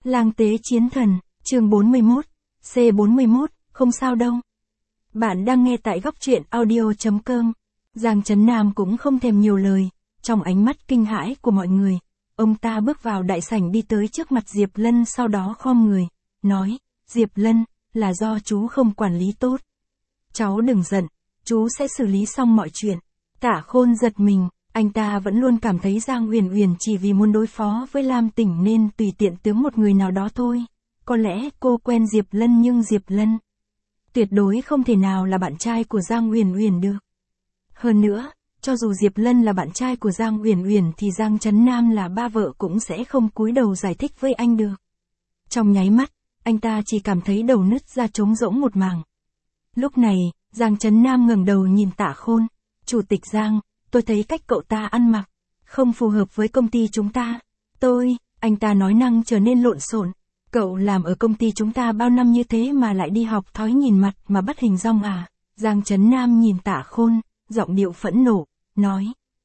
Lang tế chiến thần, chương 41, C41, không sao đâu. Bạn đang nghe tại góc truyện audio.com. Giang Trấn Nam cũng không thèm nhiều lời, trong ánh mắt kinh hãi của mọi người, ông ta bước vào đại sảnh đi tới trước mặt Diệp Lân, sau đó khom người, nói, Diệp Lân, là do chú không quản lý tốt. Cháu đừng giận, chú sẽ xử lý xong mọi chuyện. Tả Khôn giật mình, anh ta vẫn luôn cảm thấy Giang Uyển Uyển chỉ vì muốn đối phó với Lam Tỉnh nên tùy tiện tướng một người nào đó thôi. Có lẽ cô quen Diệp Lân nhưng Diệp Lân tuyệt đối không thể nào là bạn trai của Giang Uyển Uyển được. Hơn nữa, cho dù Diệp Lân là bạn trai của Giang Uyển Uyển thì Giang Trấn Nam là ba vợ cũng sẽ không cúi đầu giải thích với anh được. Trong nháy mắt, anh ta chỉ cảm thấy đầu nứt ra trống rỗng một mảng. Lúc này, Giang Trấn Nam ngẩng đầu nhìn Tả Khôn, Chủ tịch Giang, tôi thấy cách cậu ta ăn mặc không phù hợp với công ty chúng ta. Anh ta nói năng trở nên lộn xộn. Cậu làm ở công ty chúng ta bao năm như thế mà lại đi học thói nhìn mặt mà bắt hình dong à? Giang Trấn Nam nhìn Tả Khôn, giọng điệu phẫn nộ, nói.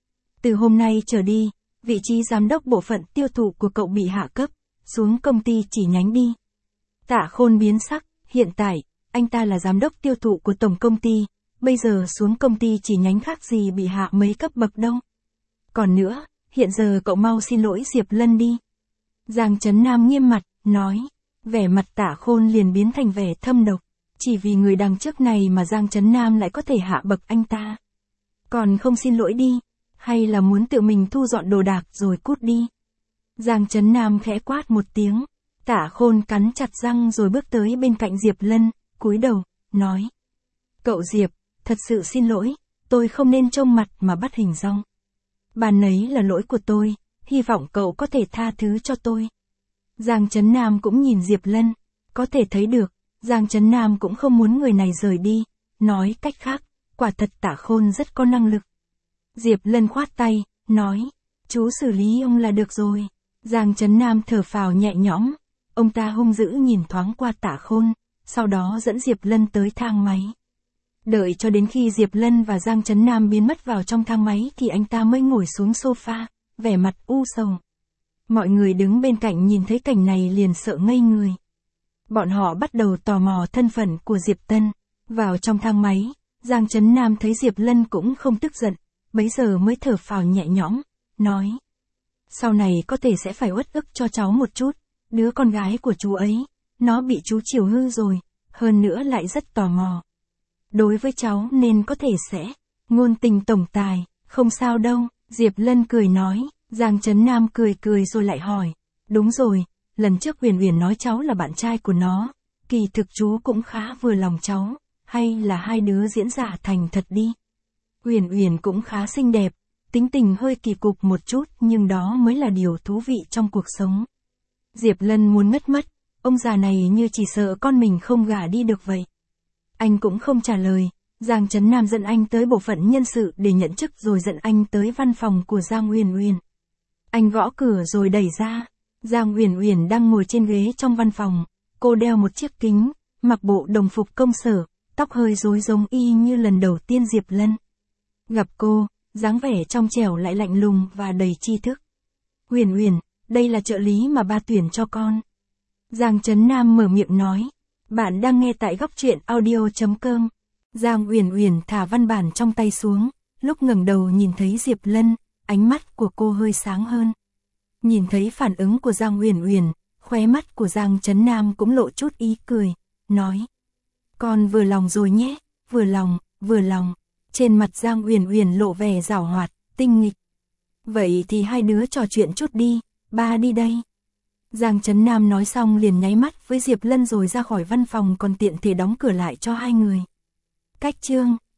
Từ hôm nay trở đi, vị trí giám đốc bộ phận tiêu thụ của cậu bị hạ cấp, xuống công ty chỉ nhánh đi. Tả Khôn biến sắc, hiện tại, anh ta là giám đốc tiêu thụ của tổng công ty, bây giờ xuống công ty chỉ nhánh khác gì bị hạ mấy cấp bậc đâu. Còn nữa, hiện giờ cậu mau xin lỗi Diệp Lân đi. Giang Trấn Nam nghiêm mặt, nói, vẻ mặt Tả Khôn liền biến thành vẻ thâm độc, chỉ vì người đằng trước này mà Giang Trấn Nam lại có thể hạ bậc anh ta. Còn không xin lỗi đi, hay là muốn tự mình thu dọn đồ đạc rồi cút đi. Giang Trấn Nam khẽ quát một tiếng, Tả Khôn cắn chặt răng rồi bước tới bên cạnh Diệp Lân, cúi đầu, nói. Cậu Diệp, thật sự xin lỗi, tôi không nên trông mặt mà bắt hình dong. Bàn nấy là lỗi của tôi, hy vọng cậu có thể tha thứ cho tôi. Giang Trấn Nam cũng nhìn Diệp Lân, có thể thấy được, Giang Trấn Nam cũng không muốn người này rời đi, nói cách khác, quả thật Tả Khôn rất có năng lực. Diệp Lân khoát tay, nói, chú xử lý ông là được rồi. Giang Trấn Nam thở phào nhẹ nhõm, ông ta hung dữ nhìn thoáng qua Tả Khôn, sau đó dẫn Diệp Lân tới thang máy. Đợi cho đến khi Diệp Lân và Giang Trấn Nam biến mất vào trong thang máy thì anh ta mới ngồi xuống sofa, vẻ mặt u sầu. Mọi người đứng bên cạnh nhìn thấy cảnh này liền sợ ngây người. Bọn họ bắt đầu tò mò thân phận của Diệp Tân. Vào trong thang máy, Giang Trấn Nam thấy Diệp Lân cũng không tức giận, bấy giờ mới thở phào nhẹ nhõm, nói. Sau này có thể sẽ phải uất ức cho cháu một chút, đứa con gái của chú ấy, nó bị chú chiều hư rồi, hơn nữa lại rất tò mò. Đối với cháu nên có thể sẽ ngôn tình tổng tài, không sao đâu, Diệp Lân cười nói. Giang Trấn Nam cười cười rồi lại hỏi, đúng rồi, lần trước Uyển Uyển nói cháu là bạn trai của nó, kỳ thực chú cũng khá vừa lòng cháu, hay là hai đứa diễn giả thành thật đi. Uyển Uyển cũng khá xinh đẹp, tính tình hơi kỳ cục một chút nhưng đó mới là điều thú vị trong cuộc sống. Diệp Lân muốn ngất mất, ông già này như chỉ sợ con mình không gả đi được vậy. Anh cũng không trả lời. Giang Trấn Nam dẫn anh tới bộ phận nhân sự để nhận chức rồi dẫn anh tới văn phòng của Giang Uyển Uyển. Anh gõ cửa rồi đẩy ra. Giang Uyển Uyển đang ngồi trên ghế trong văn phòng. Cô đeo một chiếc kính, mặc bộ đồng phục công sở, tóc hơi rối giống y như lần đầu tiên Diệp Lân gặp cô, dáng vẻ trong trẻo lại lạnh lùng và đầy tri thức. Uyển Uyển, đây là trợ lý mà ba tuyển cho con. Giang Trấn Nam mở miệng nói. Bạn đang nghe tại góc truyện audio.com. Giang Uyển Uyển thả văn bản trong tay xuống, lúc ngẩng đầu nhìn thấy Diệp Lân, ánh mắt của cô hơi sáng hơn. Nhìn thấy phản ứng của Giang Uyển Uyển, khóe mắt của Giang Trấn Nam cũng lộ chút ý cười, nói. Con vừa lòng rồi nhé, vừa lòng. Trên mặt Giang Uyển Uyển lộ vẻ giảo hoạt, tinh nghịch. Vậy thì hai đứa trò chuyện chút đi, ba đi đây. Giang Trấn Nam nói xong liền nháy mắt với Diệp Lân rồi ra khỏi văn phòng còn tiện thể đóng cửa lại cho hai người. Cách chương